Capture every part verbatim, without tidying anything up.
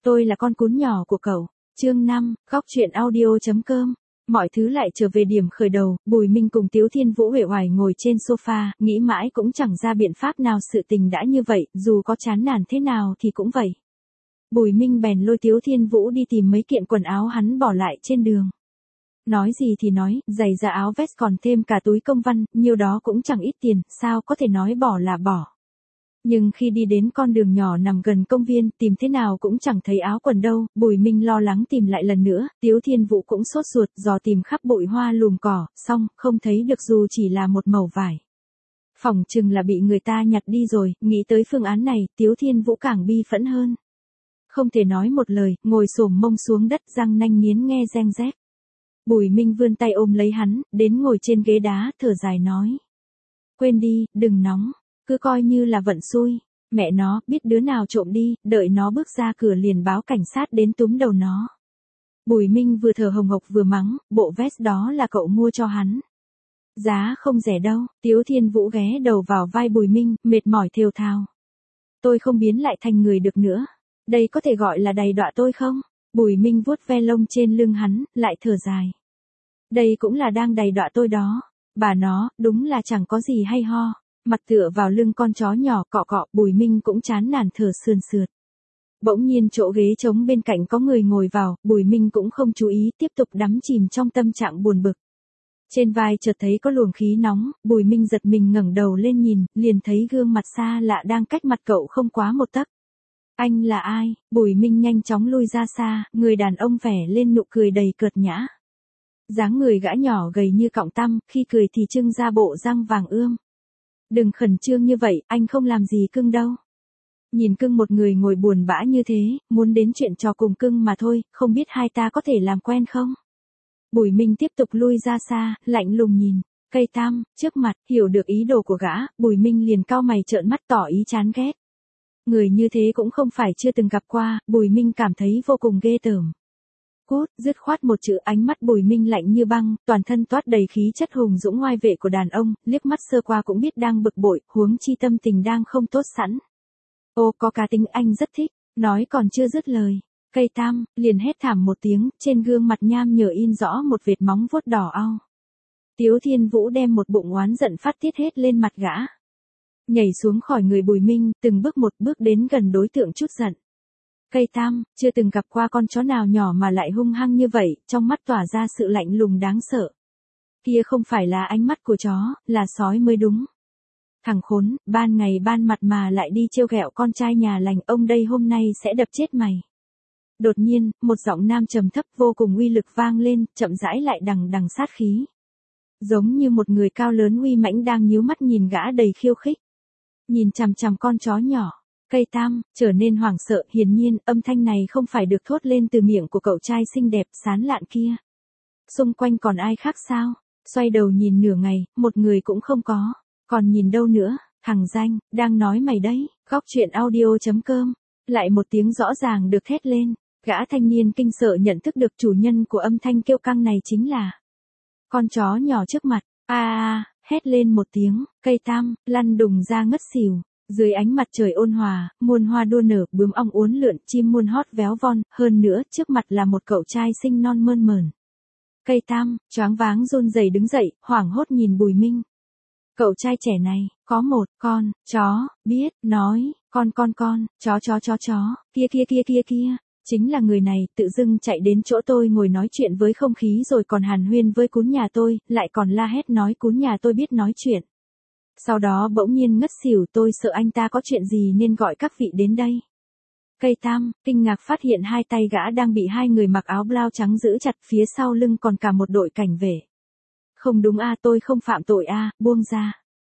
Tôi là con cún nhỏ của cậu. Chương năm, góc truyện audio chấm com. Mọi thứ lại trở về điểm khởi đầu, Bùi Minh cùng Tiếu Thiên Vũ uể oải ngồi trên sofa, nghĩ mãi cũng chẳng ra biện pháp nào, sự tình đã như vậy, dù có chán nản thế nào thì cũng vậy. Bùi Minh bèn lôi Tiếu Thiên Vũ đi tìm mấy kiện quần áo hắn bỏ lại trên đường. Nói gì thì nói, giày da áo vest còn thêm cả túi công văn, nhiêu đó cũng chẳng ít tiền, sao có thể nói bỏ là bỏ. Nhưng khi đi đến con đường nhỏ nằm gần công viên, tìm thế nào cũng chẳng thấy áo quần đâu, Bùi Minh lo lắng tìm lại lần nữa, Tiếu Thiên Vũ cũng sốt ruột, dò tìm khắp bụi hoa lùm cỏ, xong, không thấy được dù chỉ là một mẩu vải. Phỏng chừng là bị người ta nhặt đi rồi, nghĩ tới phương án này, Tiếu Thiên Vũ càng bi phẫn hơn. Không thể nói một lời, ngồi xổm mông xuống đất, răng nanh nghiến nghe reng rét. Bùi Minh vươn tay ôm lấy hắn, đến ngồi trên ghế đá, thở dài nói. Quên đi, đừng nóng. Cứ coi như là vận xui, mẹ nó, biết đứa nào trộm đi, đợi nó bước ra cửa liền báo cảnh sát đến túm đầu nó. Bùi Minh vừa thở hồng hộc vừa mắng, bộ vest đó là cậu mua cho hắn. Giá không rẻ đâu, Tiếu Thiên Vũ ghé đầu vào vai Bùi Minh, mệt mỏi thều thào. Tôi không biến lại thành người được nữa, đây có thể gọi là đầy đọa tôi không? Bùi Minh vuốt ve lông trên lưng hắn, lại thở dài. Đây cũng là đang đầy đọa tôi đó, bà nó, đúng là chẳng có gì hay ho. Mặt tựa vào lưng con chó nhỏ cọ cọ, Bùi Minh cũng chán nản thở sườn sượt. Bỗng nhiên chỗ ghế trống bên cạnh có người ngồi vào, Bùi Minh cũng không chú ý, tiếp tục đắm chìm trong tâm trạng buồn bực. Trên vai chợt thấy có luồng khí nóng, Bùi Minh giật mình ngẩng đầu lên nhìn, liền thấy gương mặt xa lạ đang cách mặt cậu không quá một tấc. Anh là ai? Bùi Minh nhanh chóng lui ra xa, người đàn ông vẻ lên nụ cười đầy cợt nhã. Dáng người gã nhỏ gầy như cọng tăm, khi cười thì trưng ra bộ răng vàng ươm. Đừng khẩn trương như vậy, anh không làm gì cưng đâu. Nhìn cưng một người ngồi buồn bã như thế, muốn đến chuyện trò cùng cưng mà thôi, không biết hai ta có thể làm quen không? Bùi Minh tiếp tục lui ra xa, lạnh lùng nhìn. Cây tam, trước mặt, hiểu được ý đồ của gã, Bùi Minh liền cau mày trợn mắt tỏ ý chán ghét. Người như thế cũng không phải chưa từng gặp qua, Bùi Minh cảm thấy vô cùng ghê tởm. Cút, dứt khoát một chữ, ánh mắt Bùi Minh lạnh như băng, toàn thân toát đầy khí chất hùng dũng oai vệ của đàn ông, liếc mắt sơ qua cũng biết đang bực bội, huống chi tâm tình đang không tốt sẵn. Ô, có cá tính anh rất thích, nói còn chưa dứt lời. Cây tam, liền hét thảm một tiếng, trên gương mặt nham nhở in rõ một vệt móng vuốt đỏ au. Tiếu Thiên Vũ đem một bụng oán giận phát tiết hết lên mặt gã. Nhảy xuống khỏi người Bùi Minh, từng bước một bước đến gần đối tượng chút giận. Cây tam, chưa từng gặp qua con chó nào nhỏ mà lại hung hăng như vậy, trong mắt tỏa ra sự lạnh lùng đáng sợ. Kia không phải là ánh mắt của chó, là sói mới đúng. Thằng khốn, ban ngày ban mặt mà lại đi trêu ghẹo con trai nhà lành, ông đây hôm nay sẽ đập chết mày. Đột nhiên, một giọng nam trầm thấp vô cùng uy lực vang lên, chậm rãi lại đằng đằng sát khí. Giống như một người cao lớn uy mãnh đang nhíu mắt nhìn gã đầy khiêu khích. Nhìn chằm chằm con chó nhỏ. Cây tam, trở nên hoảng sợ, hiển nhiên, âm thanh này không phải được thốt lên từ miệng của cậu trai xinh đẹp, sán lạn kia. Xung quanh còn ai khác sao? Xoay đầu nhìn nửa ngày, một người cũng không có. Còn nhìn đâu nữa? Thằng danh, đang nói mày đấy. Góc truyện audio chấm com. Lại một tiếng rõ ràng được thét lên. Gã thanh niên kinh sợ nhận thức được chủ nhân của âm thanh kêu căng này chính là con chó nhỏ trước mặt. A a, hét lên một tiếng, cây tam, lăn đùng ra ngất xỉu. Dưới ánh mặt trời ôn hòa, muôn hoa đua nở, bướm ong uốn lượn, chim muôn hót véo von, hơn nữa, trước mặt là một cậu trai xinh non mơn mởn. Cây tam, choáng váng run rẩy đứng dậy, hoảng hốt nhìn Bùi Minh. Cậu trai trẻ này, có một con chó, biết, nói, con con con, chó chó chó chó, kia kia kia kia kia, chính là người này, tự dưng chạy đến chỗ tôi ngồi nói chuyện với không khí rồi còn hàn huyên với cún nhà tôi, lại còn la hét nói cún nhà tôi biết nói chuyện. Sau đó bỗng nhiên ngất xỉu, tôi sợ anh ta có chuyện gì nên gọi các vị đến đây. Cây tam, kinh ngạc phát hiện hai tay gã đang bị hai người mặc áo blau trắng giữ chặt, phía sau lưng còn cả một đội cảnh vệ. Không đúng a, tôi không phạm tội a, buông ra.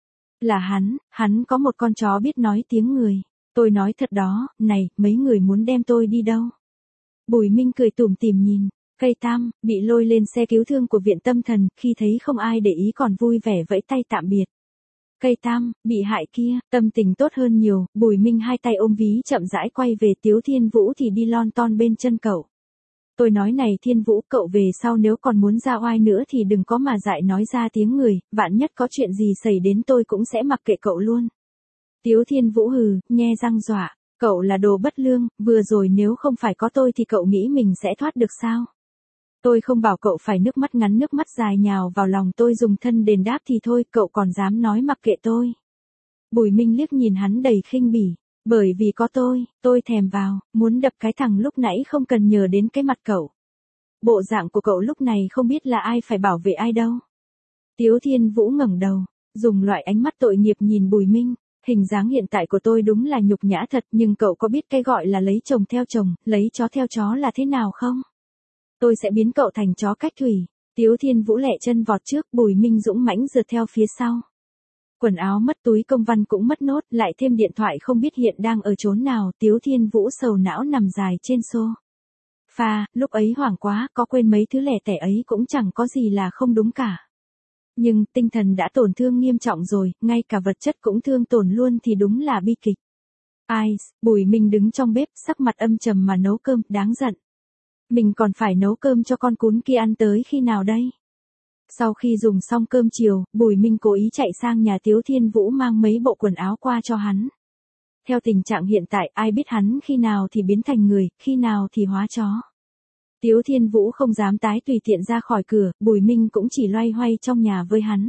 Là hắn, hắn có một con chó biết nói tiếng người. Tôi nói thật đó, này, mấy người muốn đem tôi đi đâu? Bùi Minh cười tủm tỉm nhìn. Cây tam, bị lôi lên xe cứu thương của viện tâm thần, khi thấy không ai để ý còn vui vẻ vẫy tay tạm biệt. Cây tam, bị hại kia, tâm tình tốt hơn nhiều, Bùi Minh hai tay ôm ví chậm rãi quay về Tiếu Thiên Vũ thì đi lon ton bên chân cậu. Tôi nói này Thiên Vũ, cậu về sau nếu còn muốn ra oai nữa thì đừng có mà dại nói ra tiếng người, vạn nhất có chuyện gì xảy đến tôi cũng sẽ mặc kệ cậu luôn. Tiếu Thiên Vũ hừ, nhe răng dọa, Cậu là đồ bất lương, vừa rồi nếu không phải có tôi thì cậu nghĩ mình sẽ thoát được sao? Tôi không bảo cậu phải nước mắt ngắn nước mắt dài nhào vào lòng tôi dùng thân đền đáp thì thôi, cậu còn dám nói mặc kệ tôi. Bùi Minh liếc nhìn hắn đầy khinh bỉ. Bởi vì có tôi, tôi thèm vào, muốn đập cái thằng lúc nãy không cần nhờ đến cái mặt cậu. Bộ dạng của cậu lúc này không biết là ai phải bảo vệ ai đâu. Tiếu Thiên Vũ ngẩng đầu, dùng loại ánh mắt tội nghiệp nhìn Bùi Minh. Hình dáng hiện tại của tôi đúng là nhục nhã thật, nhưng cậu có biết cái gọi là lấy chồng theo chồng, lấy chó theo chó là thế nào không? Tôi sẽ biến cậu thành chó cách thủy. Tiếu Thiên Vũ lẹ chân vọt trước, Bùi Minh dũng mãnh rượt theo phía sau. Quần áo mất, túi công văn cũng mất nốt, lại thêm điện thoại không biết hiện đang ở chốn nào, Tiếu Thiên Vũ sầu não nằm dài trên xô. Pha, lúc ấy hoảng quá, có quên mấy thứ lẻ tẻ ấy cũng chẳng có gì là không đúng cả. Nhưng, tinh thần đã tổn thương nghiêm trọng rồi, ngay cả vật chất cũng thương tổn luôn thì đúng là bi kịch. Ai, Bùi Minh đứng trong bếp, sắc mặt âm trầm mà nấu cơm, đáng giận. Mình còn phải nấu cơm cho con cún kia ăn tới khi nào đây? Sau khi dùng xong cơm chiều, Bùi Minh cố ý chạy sang nhà Tiếu Thiên Vũ mang mấy bộ quần áo qua cho hắn. Theo tình trạng hiện tại, ai biết hắn khi nào thì biến thành người, khi nào thì hóa chó. Tiếu Thiên Vũ không dám tái tùy tiện ra khỏi cửa, Bùi Minh cũng chỉ loay hoay trong nhà với hắn.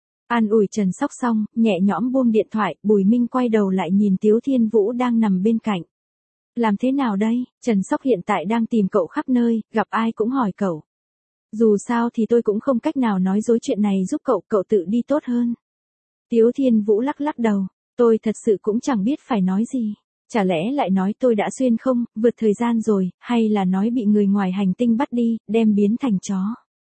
An ủi Trần Sóc xong, nhẹ nhõm buông điện thoại, Bùi Minh quay đầu lại nhìn Tiếu Thiên Vũ đang nằm bên cạnh. Làm thế nào đây, Trần Sóc hiện tại đang tìm cậu khắp nơi, gặp ai cũng hỏi cậu. Dù sao thì tôi cũng không cách nào nói dối chuyện này giúp cậu, cậu tự đi tốt hơn. Tiếu Thiên Vũ lắc lắc đầu, tôi thật sự cũng chẳng biết phải nói gì. Chả lẽ lại nói tôi đã xuyên không, vượt thời gian rồi, hay là nói bị người ngoài hành tinh bắt đi, đem biến thành chó.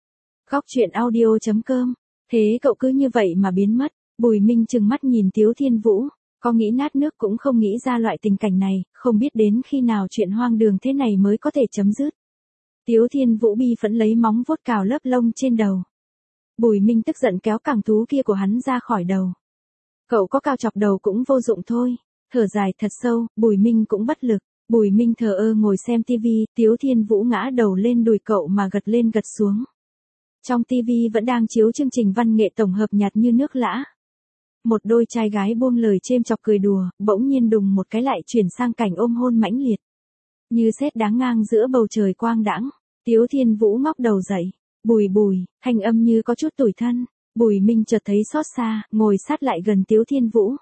Góc truyện audio chấm com, thế cậu cứ như vậy mà biến mất. Bùi Minh trừng mắt nhìn Tiếu Thiên Vũ, có nghĩ nát nước cũng không nghĩ ra loại tình cảnh này, không biết đến khi nào chuyện hoang đường thế này mới có thể chấm dứt. Tiếu Thiên Vũ bi phẫn lấy móng vuốt cào lớp lông trên đầu. Bùi Minh tức giận kéo cẳng thú kia của hắn ra khỏi đầu. Cậu có cào chọc đầu cũng vô dụng thôi. Thở dài thật sâu, Bùi Minh cũng bất lực. Bùi Minh thờ ơ ngồi xem tivi, Tiếu Thiên Vũ ngã đầu lên đùi cậu mà gật lên gật xuống. Trong tivi vẫn đang chiếu chương trình văn nghệ tổng hợp nhạt như nước lã. Một đôi trai gái buông lời chêm chọc cười đùa, bỗng nhiên đùng một cái lại chuyển sang cảnh ôm hôn mãnh liệt. Như sét đáng ngang giữa bầu trời quang đãng. Tiếu Thiên Vũ ngóc đầu dậy. Bùi bùi, thanh âm như có chút tủi thân. Bùi Minh chợt thấy xót xa, ngồi sát lại gần Tiếu Thiên Vũ.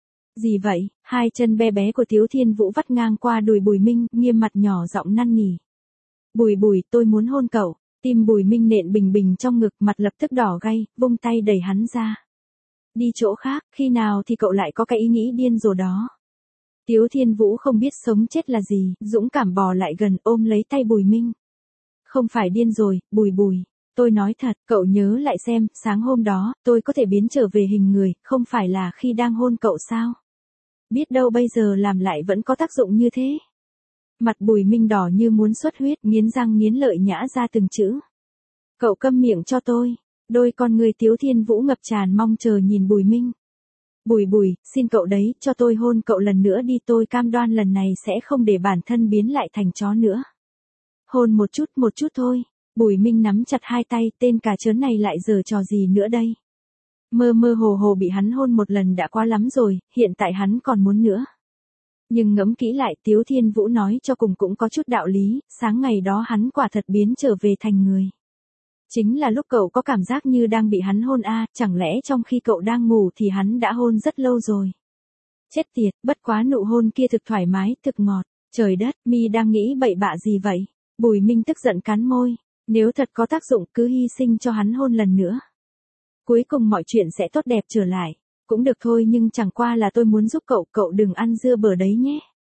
Gì vậy? Hai chân bé bé của Tiếu Thiên Vũ vắt ngang qua đùi Bùi Minh, nghiêm mặt nhỏ giọng năn nỉ. Bùi bùi, tôi muốn hôn cậu. Tim Bùi Minh nện bình bình trong ngực, mặt lập tức đỏ gay, vung tay đẩy hắn ra. Đi chỗ khác, khi nào thì cậu lại có cái ý nghĩ điên rồ đó. Tiếu Thiên Vũ không biết sống chết là gì, dũng cảm bò lại gần ôm lấy tay Bùi Minh. Không phải điên rồi, Bùi bùi. Tôi nói thật, cậu nhớ lại xem, sáng hôm đó, tôi có thể biến trở về hình người, không phải là khi đang hôn cậu sao? Biết đâu bây giờ làm lại vẫn có tác dụng như thế. Mặt Bùi Minh đỏ như muốn xuất huyết, nghiến răng nghiến lợi nhã ra từng chữ. Cậu câm miệng cho tôi. Đôi con người Tiếu Thiên Vũ ngập tràn mong chờ nhìn Bùi Minh. Bùi bùi, xin cậu đấy, cho tôi hôn cậu lần nữa đi, tôi cam đoan lần này sẽ không để bản thân biến lại thành chó nữa. Hôn một chút, một chút thôi. Bùi Minh nắm chặt hai tay, tên cà chớn này lại giở trò gì nữa đây. Mơ mơ hồ hồ bị hắn hôn một lần đã quá lắm rồi, hiện tại hắn còn muốn nữa. Nhưng ngẫm kỹ lại, Tiếu Thiên Vũ nói cho cùng cũng có chút đạo lý, sáng ngày đó hắn quả thật biến trở về thành người. Chính là lúc cậu có cảm giác như đang bị hắn hôn a, à, chẳng lẽ trong khi cậu đang ngủ thì hắn đã hôn rất lâu rồi. Chết tiệt, bất quá nụ hôn kia thực thoải mái, thực ngọt. Trời đất, mi đang nghĩ bậy bạ gì vậy? Bùi Minh tức giận cắn môi. Nếu thật có tác dụng cứ hy sinh cho hắn hôn lần nữa. Cuối cùng mọi chuyện sẽ tốt đẹp trở lại. Cũng được thôi nhưng chẳng qua là tôi muốn giúp cậu, cậu đừng ăn dưa bở đấy nhé.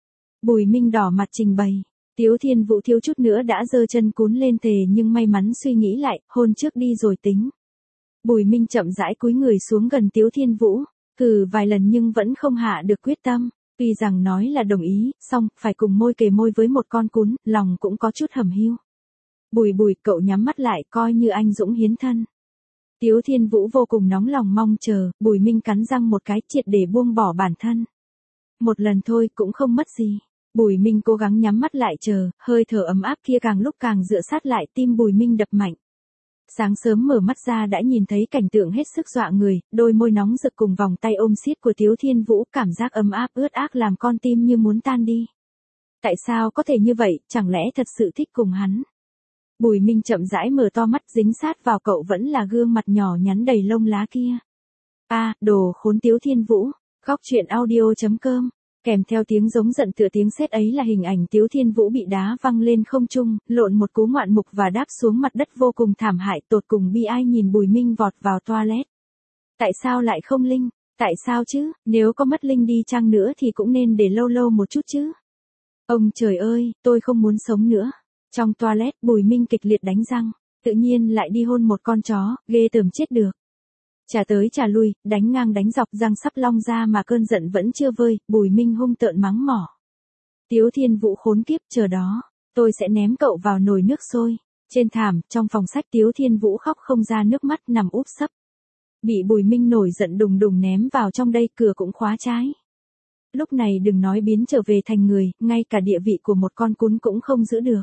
Bùi Minh đỏ mặt trình bày. Tiếu Thiên Vũ thiếu chút nữa đã giơ chân cún lên thề nhưng may mắn suy nghĩ lại, hôn trước đi rồi tính. Bùi Minh chậm rãi cúi người xuống gần Tiếu Thiên Vũ, cử vài lần nhưng vẫn không hạ được quyết tâm. Tuy rằng nói là đồng ý, xong, phải cùng môi kề môi với một con cún, lòng cũng có chút hầm hiu. Bùi bùi, cậu nhắm mắt lại, coi như anh dũng hiến thân. Tiếu Thiên Vũ vô cùng nóng lòng mong chờ, Bùi Minh cắn răng một cái triệt để buông bỏ bản thân. Một lần thôi cũng không mất gì. Bùi Minh cố gắng nhắm mắt lại chờ, hơi thở ấm áp kia càng lúc càng dựa sát lại, tim Bùi Minh đập mạnh. Sáng sớm mở mắt ra đã nhìn thấy cảnh tượng hết sức dọa người, đôi môi nóng rực cùng vòng tay ôm siết của Tiếu Thiên Vũ, cảm giác ấm áp ướt át làm con tim như muốn tan đi. Tại sao có thể như vậy, chẳng lẽ thật sự thích cùng hắn? Bùi Minh chậm rãi mở to mắt, dính sát vào cậu vẫn là gương mặt nhỏ nhắn đầy lông lá kia. A, à, đồ khốn Tiếu Thiên Vũ. Góc truyện audio chấm com. Kèm theo tiếng giống giận tựa tiếng sét ấy là hình ảnh Tiếu Thiên Vũ bị đá văng lên không trung, lộn một cú ngoạn mục và đáp xuống mặt đất vô cùng thảm hại, tột cùng bi ai nhìn Bùi Minh vọt vào toilet. Tại sao lại không linh? Tại sao chứ, nếu có mất linh đi chăng nữa thì cũng nên để lâu lâu một chút chứ. Ông trời ơi, tôi không muốn sống nữa. Trong toilet, Bùi Minh kịch liệt đánh răng, tự nhiên lại đi hôn một con chó, ghê tởm chết được. Trả tới trả lui, đánh ngang đánh dọc, răng sắp long ra mà cơn giận vẫn chưa vơi, Bùi Minh hung tợn mắng mỏ. Tiếu Thiên Vũ khốn kiếp, chờ đó, tôi sẽ ném cậu vào nồi nước sôi. Trên thảm, trong phòng sách Tiếu Thiên Vũ khóc không ra nước mắt nằm úp sấp. Bị Bùi Minh nổi giận đùng đùng ném vào trong đây, cửa cũng khóa trái. Lúc này đừng nói biến trở về thành người, ngay cả địa vị của một con cún cũng không giữ được.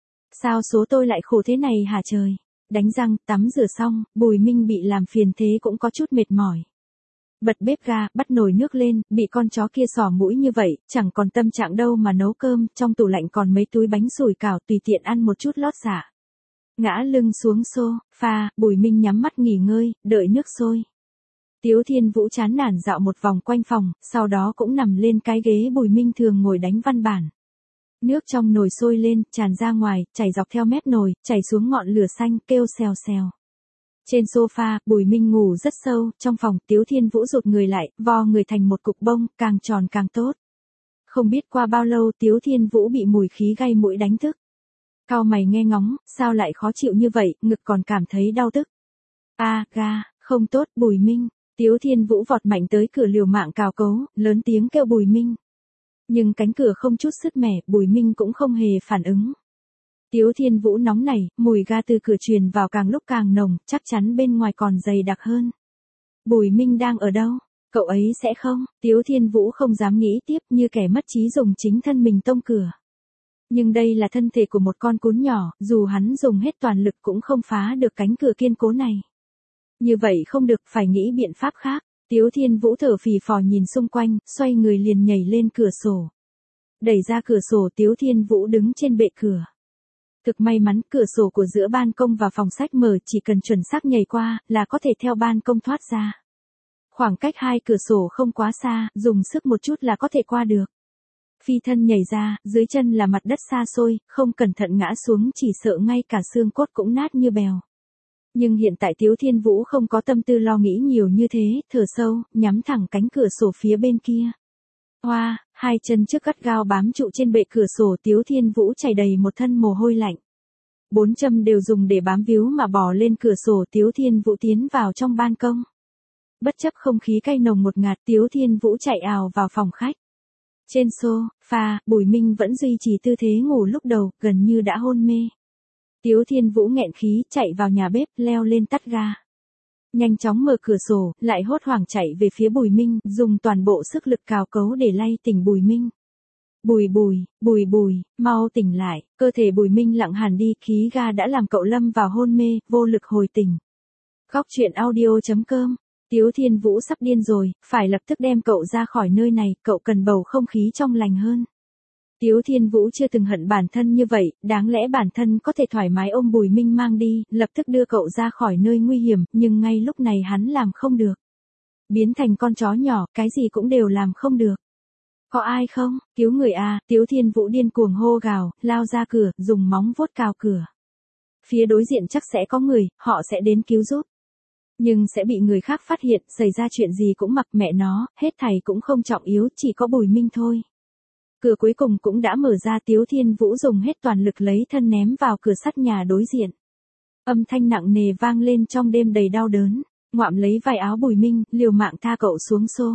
Sao số tôi lại khổ thế này hả trời? Đánh răng, tắm rửa xong, Bùi Minh bị làm phiền thế cũng có chút mệt mỏi. Bật bếp ga, bắt nồi nước lên, bị con chó kia xỏ mũi như vậy, chẳng còn tâm trạng đâu mà nấu cơm, trong tủ lạnh còn mấy túi bánh sủi cảo tùy tiện ăn một chút lót dạ. Ngã lưng xuống sofa, Bùi Minh nhắm mắt nghỉ ngơi, đợi nước sôi. Tiếu Thiên Vũ chán nản dạo một vòng quanh phòng, sau đó cũng nằm lên cái ghế Bùi Minh thường ngồi đánh văn bản. Nước trong nồi sôi lên, tràn ra ngoài, chảy dọc theo mép nồi, chảy xuống ngọn lửa xanh, kêu xèo xèo. Trên sofa, Bùi Minh ngủ rất sâu, trong phòng, Tiếu Thiên Vũ rụt người lại, vo người thành một cục bông, càng tròn càng tốt. Không biết qua bao lâu Tiếu Thiên Vũ bị mùi khí gây mũi đánh thức. Cau mày nghe ngóng, sao lại khó chịu như vậy, ngực còn cảm thấy đau tức. A, à, ga, không tốt, Bùi Minh. Tiếu Thiên Vũ vọt mạnh tới cửa liều mạng cào cấu, lớn tiếng kêu Bùi Minh. Nhưng cánh cửa không chút sứt mẻ, Bùi Minh cũng không hề phản ứng. Tiếu Thiên Vũ nóng nảy, mùi ga từ cửa truyền vào càng lúc càng nồng, chắc chắn bên ngoài còn dày đặc hơn. Bùi Minh đang ở đâu? Cậu ấy sẽ không? Tiếu Thiên Vũ không dám nghĩ tiếp, như kẻ mất trí dùng chính thân mình tông cửa. Nhưng đây là thân thể của một con cún nhỏ, dù hắn dùng hết toàn lực cũng không phá được cánh cửa kiên cố này. Như vậy không được, phải nghĩ biện pháp khác. Tiếu Thiên Vũ thở phì phò nhìn xung quanh, xoay người liền nhảy lên cửa sổ. Đẩy ra cửa sổ, Tiếu Thiên Vũ đứng trên bệ cửa. Thực may mắn, cửa sổ của giữa ban công và phòng sách mở, chỉ cần chuẩn xác nhảy qua, là có thể theo ban công thoát ra. Khoảng cách hai cửa sổ không quá xa, dùng sức một chút là có thể qua được. Phi thân nhảy ra, dưới chân là mặt đất xa xôi, không cẩn thận ngã xuống chỉ sợ ngay cả xương cốt cũng nát như bèo. Nhưng hiện tại Tiếu Thiên Vũ không có tâm tư lo nghĩ nhiều như thế, thở sâu, nhắm thẳng cánh cửa sổ phía bên kia. Hoa, hai chân trước gắt gao bám trụ trên bệ cửa sổ, Tiếu Thiên Vũ chảy đầy một thân mồ hôi lạnh. Bốn châm đều dùng để bám víu mà bò lên cửa sổ, Tiếu Thiên Vũ tiến vào trong ban công. Bất chấp không khí cay nồng một ngạt, Tiếu Thiên Vũ chạy ào vào phòng khách. Trên sofa, Bùi Minh vẫn duy trì tư thế ngủ lúc đầu, gần như đã hôn mê. Tiếu Thiên Vũ nghẹn khí, chạy vào nhà bếp, leo lên tắt ga. Nhanh chóng mở cửa sổ, lại hốt hoảng chạy về phía Bùi Minh, dùng toàn bộ sức lực cào cấu để lay tỉnh Bùi Minh. Bùi bùi, bùi bùi, mau tỉnh lại, cơ thể Bùi Minh lặng hẳn đi, khí ga đã làm cậu lâm vào hôn mê, vô lực hồi tỉnh. Góc truyện audio chấm com. Tiếu Thiên Vũ sắp điên rồi, phải lập tức đem cậu ra khỏi nơi này, cậu cần bầu không khí trong lành hơn. Tiếu Thiên Vũ chưa từng hận bản thân như vậy, đáng lẽ bản thân có thể thoải mái ôm Bùi Minh mang đi, lập tức đưa cậu ra khỏi nơi nguy hiểm, nhưng ngay lúc này hắn làm không được. Biến thành con chó nhỏ, cái gì cũng đều làm không được. Có ai không? Cứu người à, Tiếu Thiên Vũ điên cuồng hô gào, lao ra cửa, dùng móng vuốt cào cửa. Phía đối diện chắc sẽ có người, họ sẽ đến cứu giúp. Nhưng sẽ bị người khác phát hiện, xảy ra chuyện gì cũng mặc mẹ nó, hết thảy cũng không trọng yếu, chỉ có Bùi Minh thôi. Cửa cuối cùng cũng đã mở ra, Tiếu Thiên Vũ dùng hết toàn lực lấy thân ném vào cửa sắt nhà đối diện. Âm thanh nặng nề vang lên trong đêm đầy đau đớn, ngoạm lấy vai áo Bùi Minh, liều mạng tha cậu xuống xô.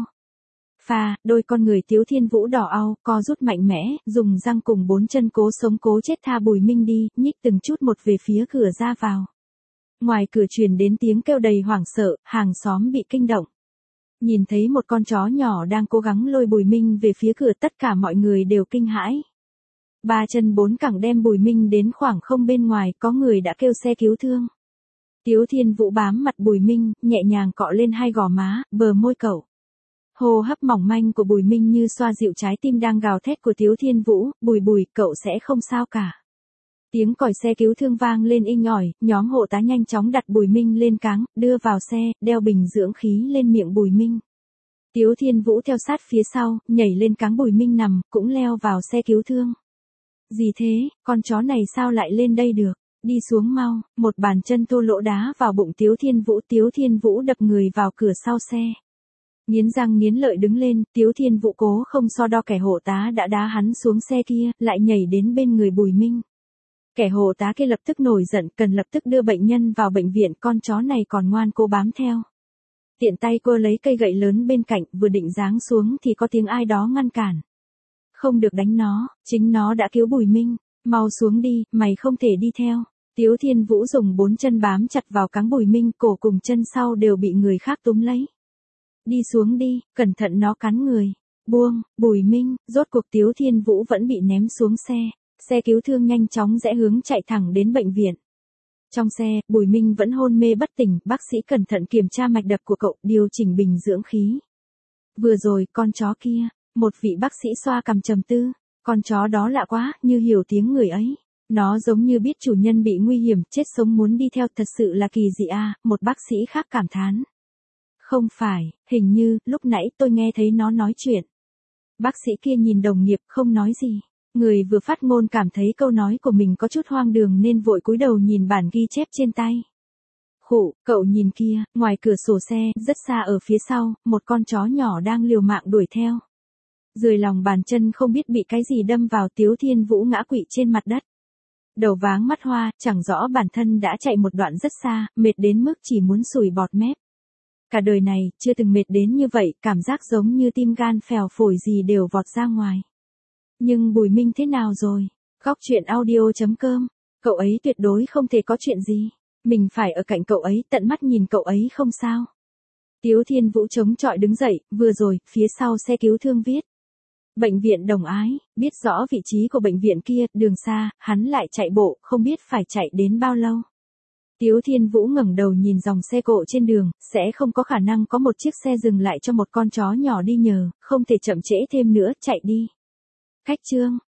Pha, đôi con người Tiếu Thiên Vũ đỏ au, co rút mạnh mẽ, dùng răng cùng bốn chân cố sống cố chết tha Bùi Minh đi, nhích từng chút một về phía cửa ra vào. Ngoài cửa truyền đến tiếng kêu đầy hoảng sợ, hàng xóm bị kinh động. Nhìn thấy một con chó nhỏ đang cố gắng lôi Bùi Minh về phía cửa, tất cả mọi người đều kinh hãi. Ba chân bốn cẳng đem Bùi Minh đến khoảng không bên ngoài, có người đã kêu xe cứu thương. Tiếu Thiên Vũ bám mặt Bùi Minh, nhẹ nhàng cọ lên hai gò má, bờ môi cậu. Hô hấp mỏng manh của Bùi Minh như xoa dịu trái tim đang gào thét của Tiếu Thiên Vũ, Bùi Bùi, cậu sẽ không sao cả. Tiếng còi xe cứu thương vang lên inh ỏi, nhóm hộ tá nhanh chóng đặt Bùi Minh lên cáng, đưa vào xe, đeo bình dưỡng khí lên miệng Bùi Minh. Tiếu Thiên Vũ theo sát phía sau, nhảy lên cáng Bùi Minh nằm, cũng leo vào xe cứu thương. Gì thế, con chó này sao lại lên đây được? Đi xuống mau, một bàn chân thô lỗ đá vào bụng Tiếu Thiên Vũ. Tiếu Thiên Vũ đập người vào cửa sau xe. Nghiến răng nghiến lợi đứng lên, Tiếu Thiên Vũ cố không so đo kẻ hộ tá đã đá hắn xuống xe kia, lại nhảy đến bên người Bùi Minh. Kẻ hộ tá kia lập tức nổi giận, cần lập tức đưa bệnh nhân vào bệnh viện, con chó này còn ngoan cố bám theo. Tiện tay cô lấy cây gậy lớn bên cạnh, vừa định giáng xuống thì có tiếng ai đó ngăn cản. Không được đánh nó, chính nó đã cứu Bùi Minh, mau xuống đi, mày không thể đi theo. Tiếu Thiên Vũ dùng bốn chân bám chặt vào cáng Bùi Minh, cổ cùng chân sau đều bị người khác túm lấy. Đi xuống đi, cẩn thận nó cắn người. Buông, Bùi Minh, rốt cuộc Tiếu Thiên Vũ vẫn bị ném xuống xe. Xe cứu thương nhanh chóng rẽ hướng chạy thẳng đến bệnh viện. Trong xe, Bùi Minh vẫn hôn mê bất tỉnh, bác sĩ cẩn thận kiểm tra mạch đập của cậu, điều chỉnh bình dưỡng khí. Vừa rồi, con chó kia, một vị bác sĩ xoa cằm trầm tư, con chó đó lạ quá, như hiểu tiếng người ấy. Nó giống như biết chủ nhân bị nguy hiểm, chết sống muốn đi theo, thật sự là kỳ dị à, một bác sĩ khác cảm thán. Không phải, hình như, lúc nãy tôi nghe thấy nó nói chuyện. Bác sĩ kia nhìn đồng nghiệp, không nói gì. Người vừa phát ngôn cảm thấy câu nói của mình có chút hoang đường nên vội cúi đầu nhìn bản ghi chép trên tay. Khụ, cậu nhìn kia, ngoài cửa sổ xe, rất xa ở phía sau, một con chó nhỏ đang liều mạng đuổi theo. Rười lòng bàn chân không biết bị cái gì đâm vào, Tiếu Thiên Vũ ngã quỵ trên mặt đất. Đầu váng mắt hoa, chẳng rõ bản thân đã chạy một đoạn rất xa, mệt đến mức chỉ muốn sủi bọt mép. Cả đời này, chưa từng mệt đến như vậy, cảm giác giống như tim gan phèo phổi gì đều vọt ra ngoài. Nhưng Bùi Minh thế nào rồi? Góc truyện audio chấm com. Cậu ấy tuyệt đối không thể có chuyện gì. Mình phải ở cạnh cậu ấy, tận mắt nhìn cậu ấy không sao. Tiếu Thiên Vũ chống chọi đứng dậy, vừa rồi, phía sau xe cứu thương viết. Bệnh viện Đồng Ái, biết rõ vị trí của bệnh viện kia, đường xa, hắn lại chạy bộ, không biết phải chạy đến bao lâu. Tiếu Thiên Vũ ngẩng đầu nhìn dòng xe cộ trên đường, sẽ không có khả năng có một chiếc xe dừng lại cho một con chó nhỏ đi nhờ, không thể chậm trễ thêm nữa, chạy đi. Khách trương,